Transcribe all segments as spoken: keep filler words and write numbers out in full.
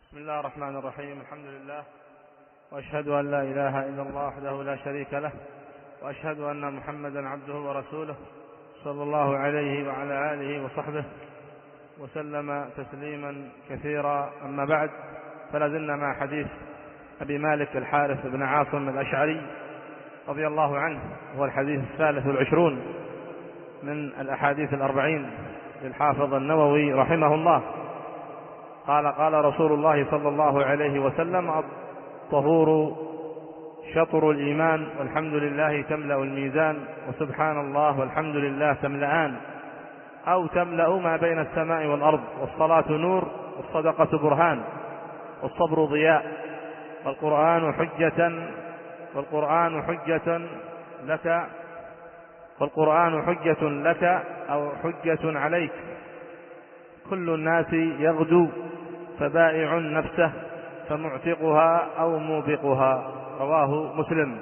بسم الله الرحمن الرحيم. الحمد لله، وأشهد أن لا إله إلا الله وحده لا شريك له، وأشهد أن محمدا عبده ورسوله صلى الله عليه وعلى آله وصحبه وسلم تسليما كثيرا. أما بعد، فلازلنا مع حديث أبي مالك الحارث بن عاصم الأشعري رضي الله عنه، هو الحديث الثالث والعشرون من الأحاديث الأربعين للحافظ النووي رحمه الله. قال قال رسول الله صلى الله عليه وسلم: الطهور شطر الإيمان، والحمد لله تملأ الميزان، وسبحان الله والحمد لله تملأان أو تملأ ما بين السماء والأرض، والصلاة نور، والصدقة برهان، والصبر ضياء، والقرآن حجة والقرآن حجة لك والقرآن حجة لك أو حجة عليك، كل الناس يغدو فبائع نفسه فمعتقها أو موبقها. رواه مسلم.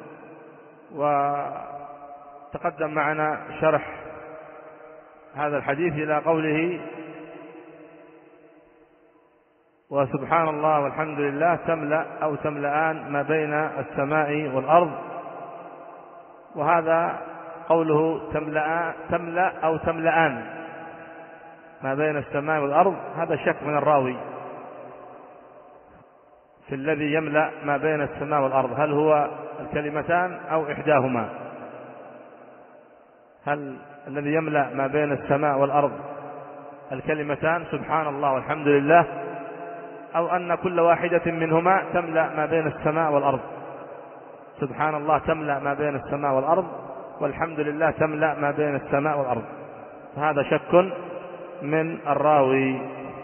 وتقدم معنا شرح هذا الحديث إلى قوله: وسبحان الله والحمد لله تملأ أو تملأان ما بين السماء والأرض. وهذا قوله تملأ تملأ أو تملأان ما بين السماء والأرض، هذا شك من الراوي في الذي يملأ ما بين السماء والأرض، هل هو الكلمتان أو إحداهما؟ هل الذي يملأ ما بين السماء والأرض الكلمتان سبحان الله والحمد لله، أو أن كل واحدة منهما تملأ ما بين السماء والأرض؟ سبحان الله تملأ ما بين السماء والأرض، والحمد لله تملأ ما بين السماء والأرض، فهذا شك من الراوي.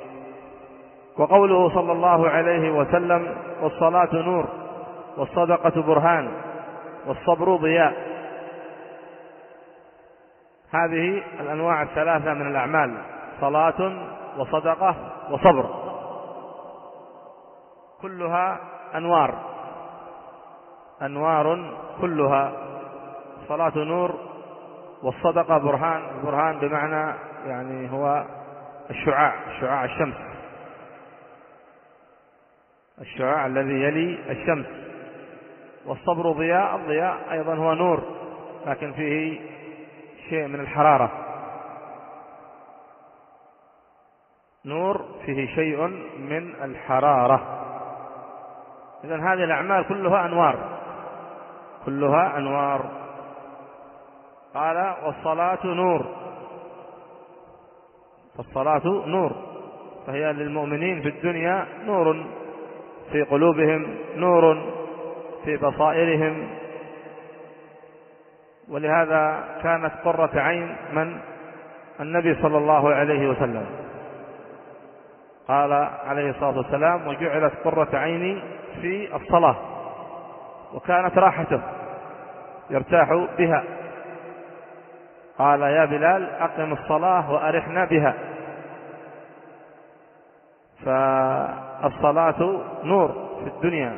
وقوله صلى الله عليه وسلم: والصلاة نور، والصدقة برهان، والصبر ضياء. هذه الأنواع الثلاثة من الأعمال: صلاة وصدقة وصبر، كلها أنوار أنوار كلها. الصلاة نور، والصدقة برهان. البرهان بمعنى يعني هو الشعاع شعاع الشمس، الشعاع الذي يلي الشمس. والصبر ضياء. الضياء أيضا هو نور، لكن فيه شيء من الحرارة، نور فيه شيء من الحرارة. إذن هذه الأعمال كلها أنوار كلها أنوار. قال: والصلاة نور. فالصلاة نور، فهي للمؤمنين في الدنيا نور في قلوبهم، نور في بصائرهم. ولهذا كانت قرة عين من النبي صلى الله عليه وسلم. قال عليه الصلاة والسلام: وجعلت قرة عيني في الصلاة. وكانت راحته يرتاح بها. قال: يا بلال أقم الصلاة وأرحنا بها. فالصلاة نور في الدنيا،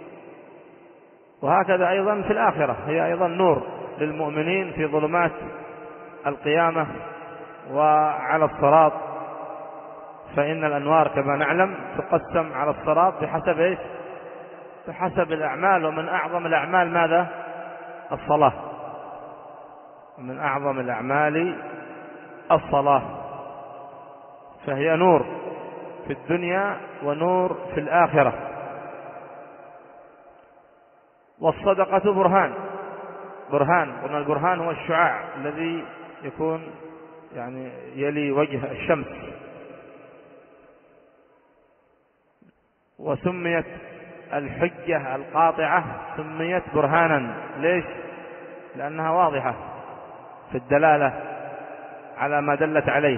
وهكذا أيضا في الآخرة، هي أيضا نور للمؤمنين في ظلمات القيامة وعلى الصراط. فإن الأنوار كما نعلم تقسم على الصراط بحسب إيش؟ بحسب الأعمال. ومن أعظم الأعمال ماذا؟ الصلاة. ومن أعظم الأعمال الصلاة، فهي نور في الدنيا ونور في الآخرة. والصدقة برهان. برهان قلنا البرهان هو الشعاع الذي يكون يعني يلي وجه الشمس. وسميت الحجة القاطعة سميت برهانا. ليش؟ لأنها واضحة في الدلالة على ما دلت عليه.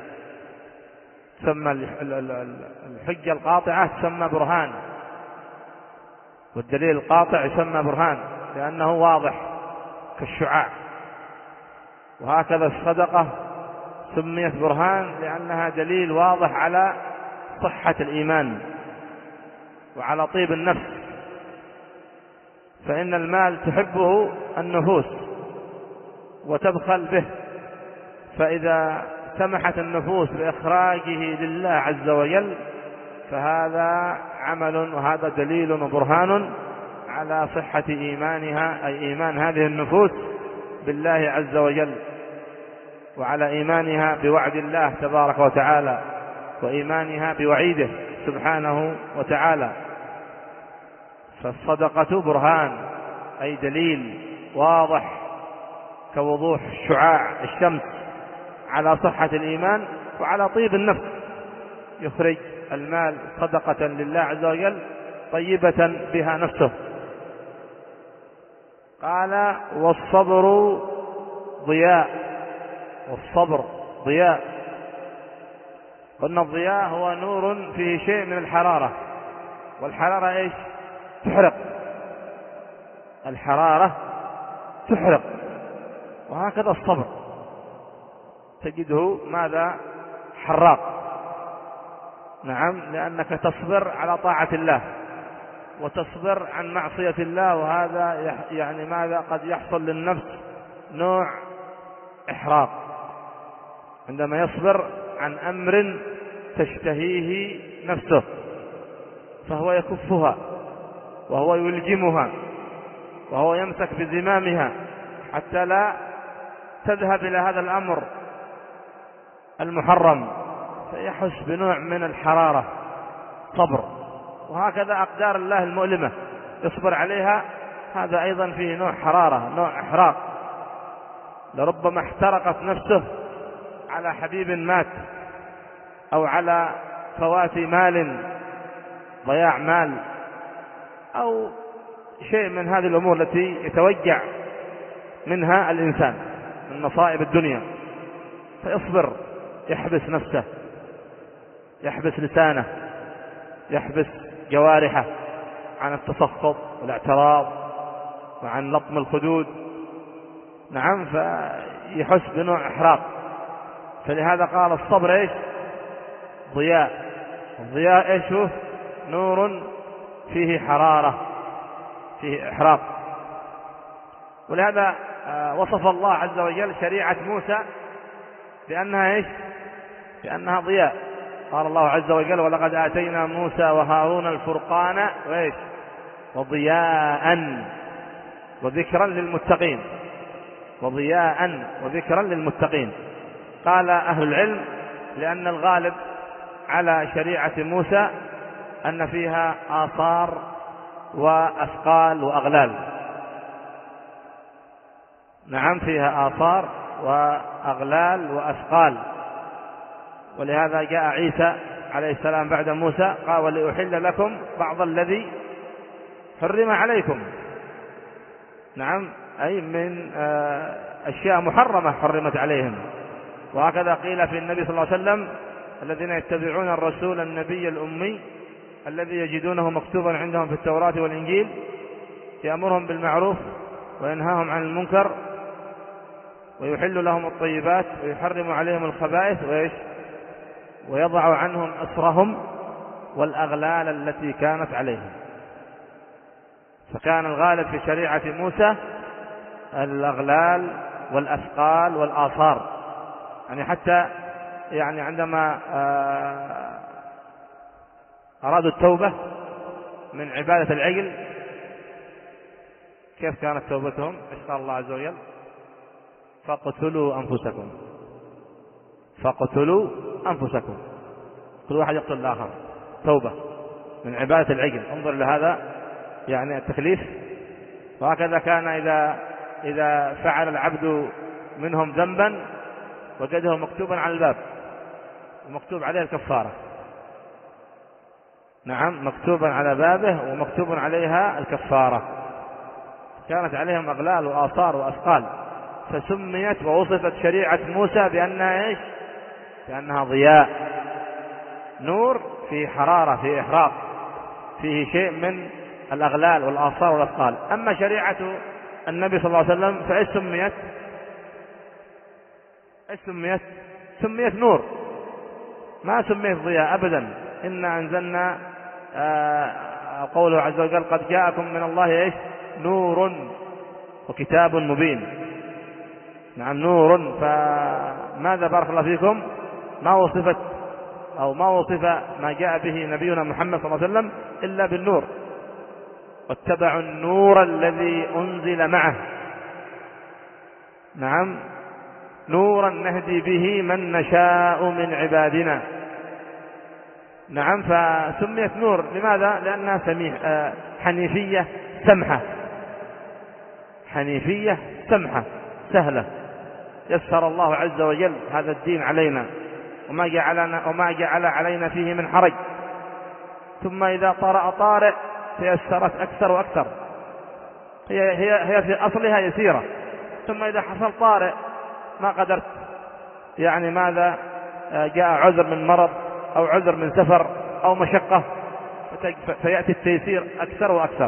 تسمى الحجة القاطعة تسمى برهان، والدليل القاطع يسمى برهان لأنه واضح كالشعاع. وهكذا الصدقة سميت برهان لأنها دليل واضح على صحة الإيمان وعلى طيب النفس. فإن المال تحبه النفوس وتبخل به، فإذا سمحت النفوس بإخراجه لله عز وجل فهذا عمل وهذا دليل وبرهان على صحة إيمانها، أي إيمان هذه النفوس بالله عز وجل، وعلى إيمانها بوعد الله تبارك وتعالى، وإيمانها بوعيده سبحانه وتعالى. فالصدقة برهان، أي دليل واضح كوضوح شعاع الشمس على صحة الإيمان وعلى طيب النفس. يخرج المال صدقة لله عز وجل طيبة بها نفسه. قال والصبر ضياء، والصبر ضياء. قلنا الضياء هو نور فيه شيء من الحرارة، والحرارة ايش؟ تحرق، الحرارة تحرق. وهكذا الصبر تجده ماذا؟ حراق. نعم، لأنك تصبر على طاعة الله وتصبر عن معصية الله، وهذا يعني ماذا؟ قد يحصل للنفس نوع إحراق عندما يصبر عن أمر تشتهيه نفسه، فهو يكفها وهو يلجمها وهو يمسك بزمامها حتى لا تذهب إلى هذا الأمر المحرم، فيحس بنوع من الحرارة. صبر. وهكذا أقدار الله المؤلمة يصبر عليها، هذا أيضا فيه نوع حرارة، نوع إحراق. لربما احترقت نفسه على حبيب مات، أو على فوات مال، ضياع مال، أو شيء من هذه الأمور التي يتوجع منها الإنسان من مصائب الدنيا، فيصبر، يحبس نفسه، يحبس لسانه، يحبس جوارحه عن التسخط والاعتراض وعن لطم الخدود. نعم، فيحس بنوع إحراق. فلهذا قال الصبر ايش؟ ضياء. الضياء ايش هو؟ نور فيه حرارة، فيه إحراق. ولهذا وصف الله عز وجل شريعة موسى بأنها ايش؟ بأنها ضياء. قال الله عز وجل ولقد آتينا موسى وهارون الفرقان وإيش؟ وضياء وذكرا للمتقين، وضياء وذكرا للمتقين. قال أهل العلم لأن الغالب على شريعة موسى أن فيها آثار وأثقال وأغلال. نعم، فيها آثار وأغلال وأثقال. ولهذا جاء عيسى عليه السلام بعد موسى قال ولأحل لكم بعض الذي حرم عليكم. نعم، أي من أشياء محرمة حرمت عليهم. وهكذا قيل في النبي صلى الله عليه وسلم الذين يتبعون الرسول النبي الأمي الذي يجدونه مكتوبا عندهم في التوراة والإنجيل يأمرهم بالمعروف وينهاهم عن المنكر ويحل لهم الطيبات ويحرم عليهم الخبائث وإيش؟ ويضع عنهم إصرهم والأغلال التي كانت عليهم. فكان الغالب في شريعة موسى الأغلال والأثقال والآثار. يعني حتى يعني عندما أرادوا التوبة من عبادة العجل كيف كانت توبتهم؟ إيش قال الله عز وجل؟ فاقتلوا أنفسكم، فاقتلوا أنفسكم. كل واحد يقتل الآخر، توبة من عبادة العجل. انظر لهذا يعني التكليف. وهكذا كان إذا إذا فعل العبد منهم ذنبا وجده مكتوبا على الباب ومكتوب عليه الكفارة. نعم، مكتوبا على بابه ومكتوب عليها الكفارة. كانت عليهم أغلال وآثار وأثقال، فسميت ووصفت شريعة موسى بأنها إيش؟ بأنها ضياء، نور فيه حرارة، فيه إحراق، فيه شيء من الأغلال والآثار والأثقال. أما شريعة النبي صلى الله عليه وسلم فإيش سميت؟ إيش سميت؟ سميت نور، ما سميت ضياء أبدا. إنا أنزلنا آه قوله عز وجل قد جاءكم من الله إيش؟ نور وكتاب مبين. نعم، نور. فماذا بارك الله فيكم؟ ما وصفت أو ما وصف ما جاء به نبينا محمد صلى الله عليه وسلم إلا بالنور، واتبعوا النور الذي أنزل معه. نعم، نورا نهدي به من نشاء من عبادنا. نعم، فسميت نور لماذا؟ لأنها سميح آه حنيفية سمحة، حنيفية سمحة سهلة، يسر الله عز وجل هذا الدين علينا وما جعلنا وما جعل علينا فيه من حرج. ثم إذا طرأ طارئ تيسرت أكثر وأكثر، هي هي هي في أصلها يسيرة، ثم إذا حصل طارئ ما قدرت، يعني ماذا، جاء عذر من مرض أو عذر من سفر أو مشقة، فيأتي التيسير أكثر وأكثر.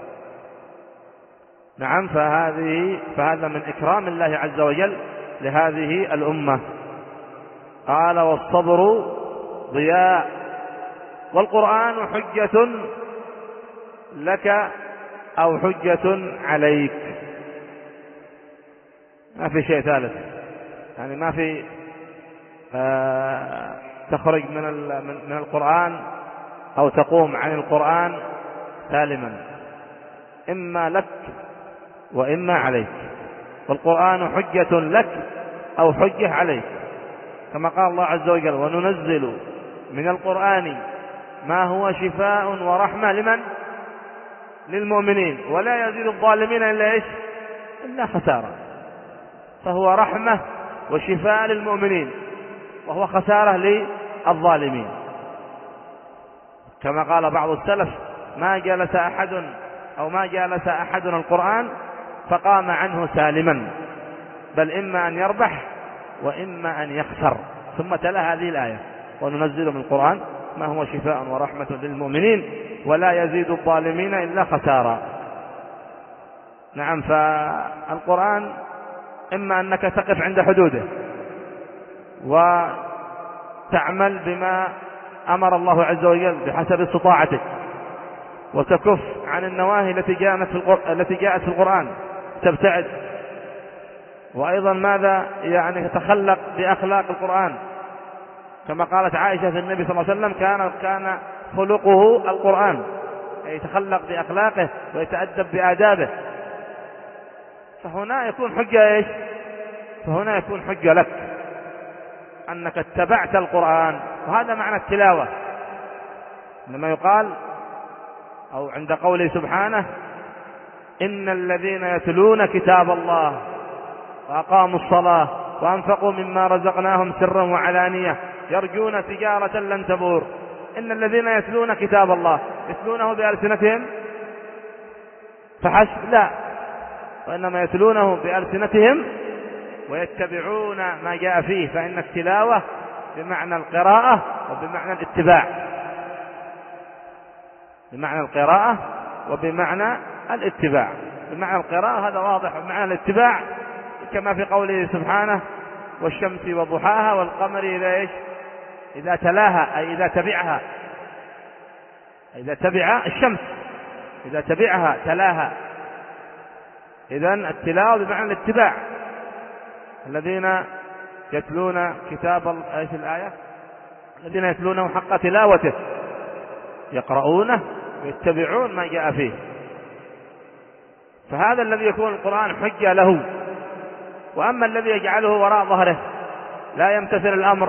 نعم، فهذه فهذا من إكرام الله عز وجل لهذه الأمة. قال والصبر ضياء، والقرآن حجة لك أو حجة عليك. ما في شيء ثالث، يعني ما في آه تخرج من من القرآن أو تقوم عن القرآن سالما، إما لك وإما عليك. والقرآن حجة لك أو حجة عليك، كما قال الله عز وجل وننزل من القرآن ما هو شفاء ورحمة لمن؟ للمؤمنين ولا يزيد الظالمين إلا إيش؟ إلا خسارة. فهو رحمة وشفاء للمؤمنين وهو خسارة للظالمين، كما قال بعض السلف ما جلس أحد أو ما جالس أحد القرآن فقام عنه سالما، بل إما أن يربح وإما أن يخسر. ثم تلا هذه الآية وننزل من القرآن ما هو شفاء ورحمة للمؤمنين ولا يزيد الظالمين إلا خسارا. نعم، فالقرآن إما أنك تقف عند حدوده وتعمل بما أمر الله عز وجل بحسب استطاعتك، وتكف عن النواهي التي جاءت في القرآن التي جاءت في القرآن تبتعد، وأيضا ماذا، يعني تتخلق بأخلاق القرآن، كما قالت عائشة في النبي صلى الله عليه وسلم كان كان خلقه القرآن، يتخلق بأخلاقه ويتأدب بآدابه. فهنا يكون حجة إيش؟ فهنا يكون حجة لك أنك اتبعت القرآن، وهذا معنى التلاوة. لما يقال أو عند قوله سبحانه إن الذين يتلون كتاب الله وأقاموا الصلاة وأنفقوا مما رزقناهم سرا وعلانية يرجون تجارة لن تبور. إن الذين يتلون كتاب الله يتلونه بألسنتهم فحسب؟ لا، وإنما يتلونه بألسنتهم ويتبعون ما جاء فيه، فإن التلاوة بمعنى القراءة وبمعنى الاتباع، بمعنى القراءة وبمعنى الاتباع. بمعنى القراءة هذا واضح، وبمعنى الاتباع كما في قوله سبحانه والشمس وضحاها والقمر إذا إيش؟ إذا تلاها، أي إذا تبعها، إذا تبع الشمس، إذا تبعها تلاها. إذن التلاوة بمعنى الاتباع. الذين يتلون كتاب ايش الآية؟ الذين يتلونه حق تلاوته يقرؤونه ويتبعون ما جاء فيه. فهذا الذي يكون القرآن حجة له. وأما الذي يجعله وراء ظهره لا يمتثل الأمر،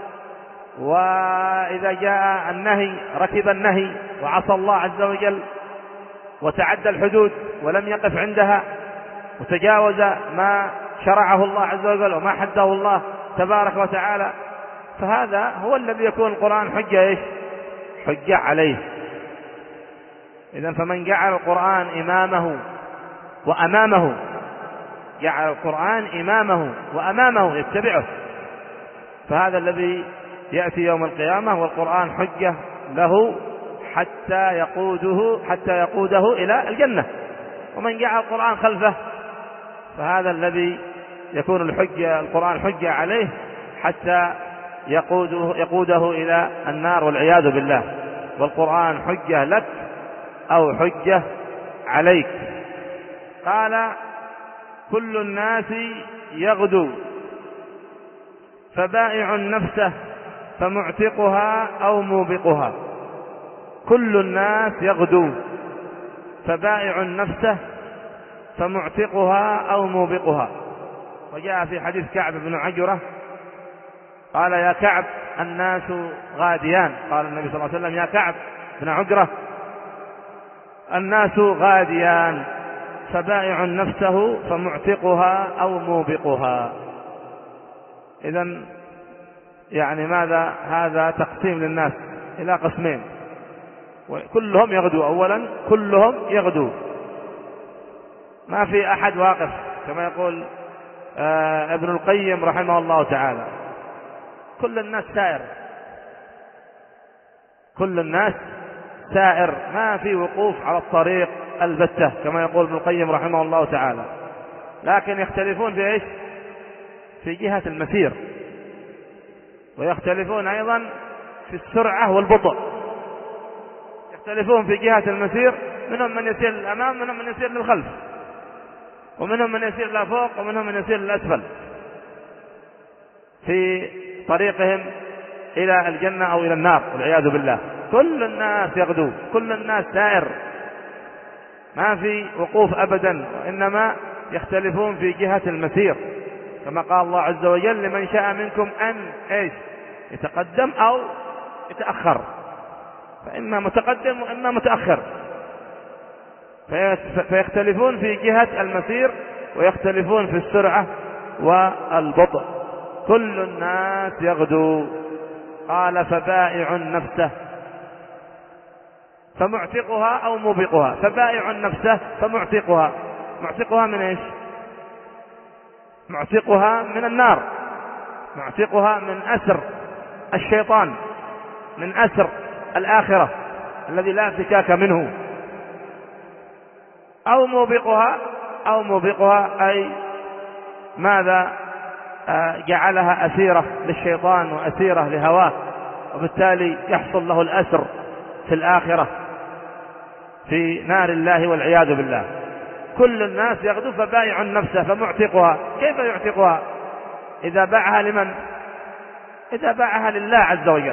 وإذا جاء النهي ركب النهي وعصى الله عز وجل وتعدى الحدود ولم يقف عندها وتجاوز ما شرعه الله عز وجل وما حده الله تبارك وتعالى، فهذا هو الذي يكون القرآن حجة إيش؟ حجة عليه. إذن فمن جعل القرآن إمامه وأمامه، جعل القرآن إمامه وأمامه يتبعه، فهذا الذي يأتي يوم القيامة والقرآن حجة له حتى يقوده حتى يقوده إلى الجنة. ومن جعل القرآن خلفه فهذا الذي يكون الحجة القرآن حجة عليه حتى يقوده, يقوده إلى النار والعياذ بالله. والقرآن حجة لك أو حجة عليك. قال كل الناس يغدو فبائع نفسه فمعتقها أو موبقها. كل الناس يغدو، فبائع نفسه فمعتقها أو موبقها. وجاء في حديث كعب بن عجرة قال: يا كعب الناس غاديان. قال النبي صلى الله عليه وسلم: يا كعب بن عجرة الناس غاديان، فبائع نفسه فمعتقها أو موبقها. إذن يعني ماذا؟ هذا تقسيم للناس إلى قسمين، وكلهم يغدو. أولا كلهم يغدو، ما في أحد واقف، كما يقول آه ابن القيم رحمه الله تعالى: كل الناس سائر، كل الناس سائر، ما في وقوف على الطريق البتة، كما يقول ابن القيم رحمه الله تعالى. لكن يختلفون في ايش؟ في جهة المسير، ويختلفون أيضا في السرعة والبطء. يختلفون في جهة المسير، منهم من يسير للأمام، منهم من يسير للخلف، ومنهم من يسير لفوق، ومنهم من يسير للأسفل في طريقهم إلى الجنة أو إلى النار والعياذ بالله. كل الناس يغدو، كل الناس سائر، ما في وقوف أبدا، وإنما يختلفون في جهة المسير، كما قال الله عز وجل: لمن شاء منكم أن إيش يتقدم أو يتأخر، فإما متقدم وإما متأخر. فيختلفون في جهة المسير، ويختلفون في السرعة والبطء. كل الناس يغدو. قال: فبائع نفسه فمعتقها أو موبقها. فبائع نفسه فمعتقها. معتقها من إيش؟ معتقها من النار، معتقها من أسر الشيطان، من أسر الآخرة الذي لا انفكاك منه. أو موبقها، أو موبقها أي ماذا؟ جعلها أسيرة للشيطان وأسيرة لهواه، وبالتالي يحصل له الأسر في الآخرة في نار الله والعياذ بالله. كل الناس يغدو، فبائع نفسه فمعتقها. كيف يعتقها؟ إذا باعها لمن؟ إذا باعها لله عز وجل،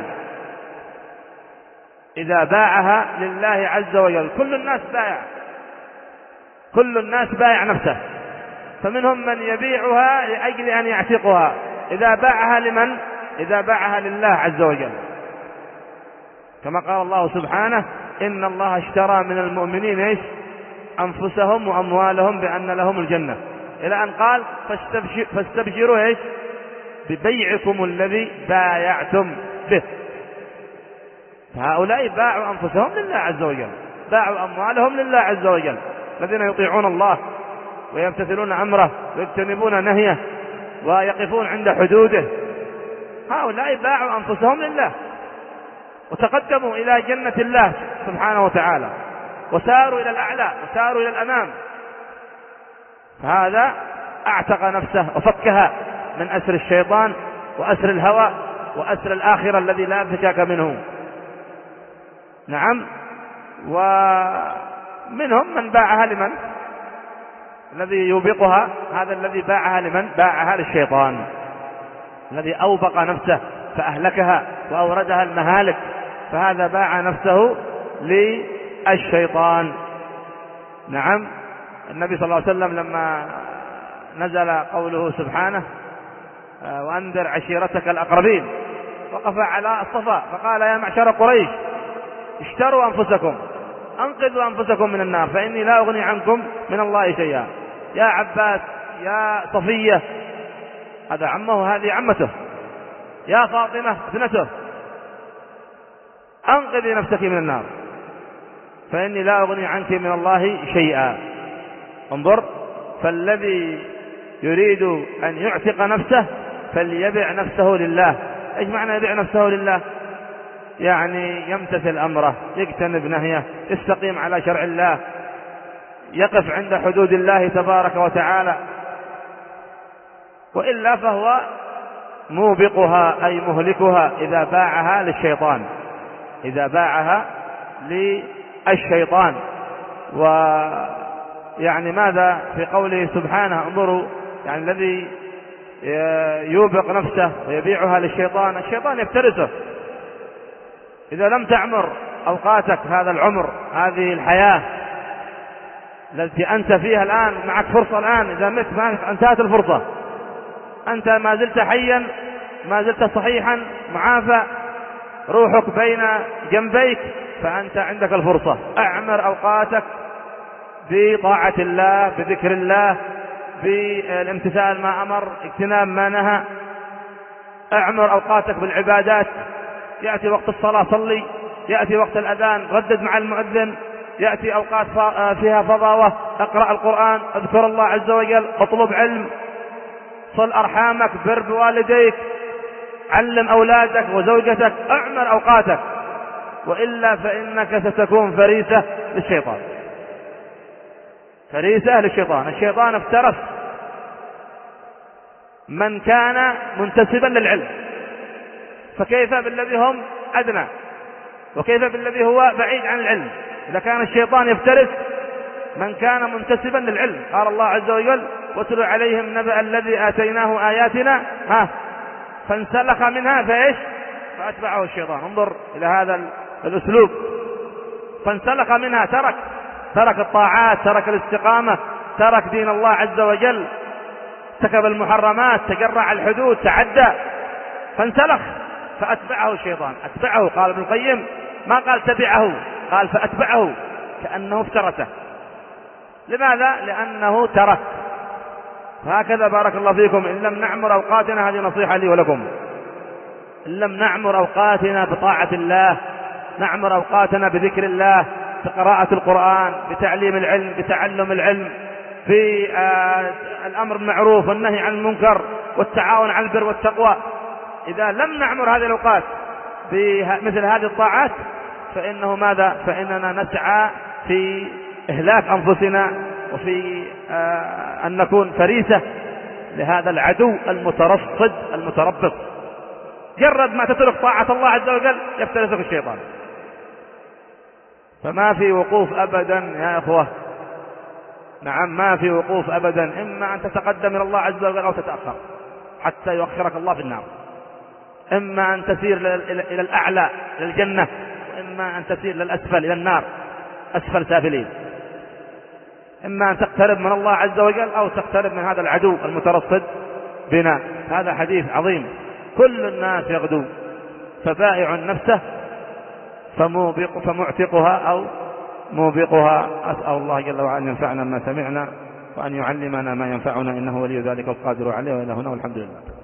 إذا باعها لله عز وجل. كل الناس بايع، كل الناس بايع نفسه، فمنهم من يبيعها لأجل أن يعتقها. إذا باعها لمن؟ إذا باعها لله عز وجل، كما قال الله سبحانه: إن الله اشترى من المؤمنين إيش؟ أنفسهم وأموالهم بأن لهم الجنة، إلى أن قال: فاستبشر فاستبشروا إيش؟ ببيعكم الذي بايعتم به. هؤلاء باعوا أنفسهم لله عز وجل، باعوا أموالهم لله عز وجل، الذين يطيعون الله ويمتثلون أمره ويجتنبون نهيه ويقفون عند حدوده. هؤلاء باعوا أنفسهم لله، وتقدموا إلى جنة الله سبحانه وتعالى، وساروا إلى الأعلى، وساروا إلى الأمام. فهذا أعتق نفسه وفكها من أسر الشيطان وأسر الهوى وأسر الآخرة الذي لا انفكاك منه. نعم. ومنهم من باعها لمن؟ الذي يوبقها، هذا الذي باعها لمن؟ باعها للشيطان، الذي أوبق نفسه فأهلكها وأوردها المهالك، فهذا باع نفسه للشيطان. نعم. النبي صلى الله عليه وسلم لما نزل قوله سبحانه: وأنذر عشيرتك الأقربين، وقف على الصفا فقال: يا معشر قريش، اشتروا أنفسكم، أنقذوا أنفسكم من النار، فإني لا أغني عنكم من الله شيئا. يا عباس، يا صفية، هذا عمه، هذه عمته، يا فاطمة ابنته، أنقذي نفسك من النار، فإني لا أغني عنك من الله شيئا. انظر، فالذي يريد أن يعتق نفسه فليبع نفسه لله. إيش معنى يبع نفسه لله؟ يعني يمتثل أمره، يجتنب نهيه، يستقيم على شرع الله، يقف عند حدود الله تبارك وتعالى، وإلا فهو موبقها أي مهلكها إذا باعها للشيطان، إذا باعها للشيطان. ويعني ماذا في قوله سبحانه؟ انظروا، يعني الذي يوبق نفسه ويبيعها للشيطان، الشيطان يفترسه. إذا لم تعمر أوقاتك هذا العمر، هذه الحياة التي أنت فيها الآن، معك فرصة الآن، إذا مت ما انتهت الفرصة، أنت ما زلت حيا، ما زلت صحيحا معافى، روحك بين جنبيك، فأنت عندك الفرصة. أعمر أوقاتك بطاعة الله، بذكر الله، بالامتثال ما أمر، اجتناب ما نهى. أعمر أوقاتك بالعبادات، يأتي وقت الصلاة صلي، يأتي وقت الأذان ردد مع المؤذن، يأتي أوقات فيها فضاوة اقرأ القرآن، اذكر الله عز وجل، اطلب علم، صل أرحامك، بر بوالديك، علم أولادك وزوجتك. أعمر أوقاتك، وإلا فإنك ستكون فريسة للشيطان، فريسة للشيطان. الشيطان افترس من كان منتسبا للعلم، فكيف بالذي هم أدنى، وكيف بالذي هو بعيد عن العلم؟ إذا كان الشيطان يفترس من كان منتسبا للعلم. قال الله عز وجل: واتل عليهم نبأ الذي آتيناه آياتنا ها فانسلخ منها فإيش فأتبعه الشيطان. انظر إلى هذا الأسلوب، فانسلخ منها، ترك ترك الطاعات، ترك الاستقامة، ترك دين الله عز وجل، ارتكب المحرمات، تجرع الحدود، تعدى، فانسلخ فأتبعه الشيطان. أتبعه، قال ابن القيم، ما قال تبعه، قال فأتبعه، كأنه افترسه. لماذا؟ لأنه ترك. هكذا بارك الله فيكم، إن لم نعمر أوقاتنا، هذه نصيحة لي ولكم، إن لم نعمر أوقاتنا بطاعة الله، نعمر أوقاتنا بذكر الله، بقراءة القرآن، بتعليم العلم، بتعلم العلم، بالأمر بالمعروف والنهي عن المنكر والتعاون على البر والتقوى، إذا لم نعمر هذه الأوقات بمثل هذه الطاعات، فإنه ماذا؟ فإننا نسعى في إهلاك أنفسنا، وفي أن نكون فريسة لهذا العدو المترصد المتربص. جرد ما تترك طاعة الله عز وجل يفترسك الشيطان. فما في وقوف أبدا يا إخوة، نعم ما في وقوف أبدا، إما أن تتقدم إلى الله عز وجل أو تتأخر حتى يؤخرك الله في النار، إما أن تسير إلى الأعلى إلى الجنة، وإما أن تسير للأسفل إلى النار أسفل سافلين. إما أن تقترب من الله عز وجل أو تقترب من هذا العدو المترصد بنا. هذا حديث عظيم. كل الناس يغدو، فبائع نفسه فموبق فمعتقها أو موبقها. أسأل الله جل وعلا أن ينفعنا ما سمعنا، وأن يعلمنا ما ينفعنا، إنه ولي ذلك والقادر عليه، وإلى هنا والحمد لله.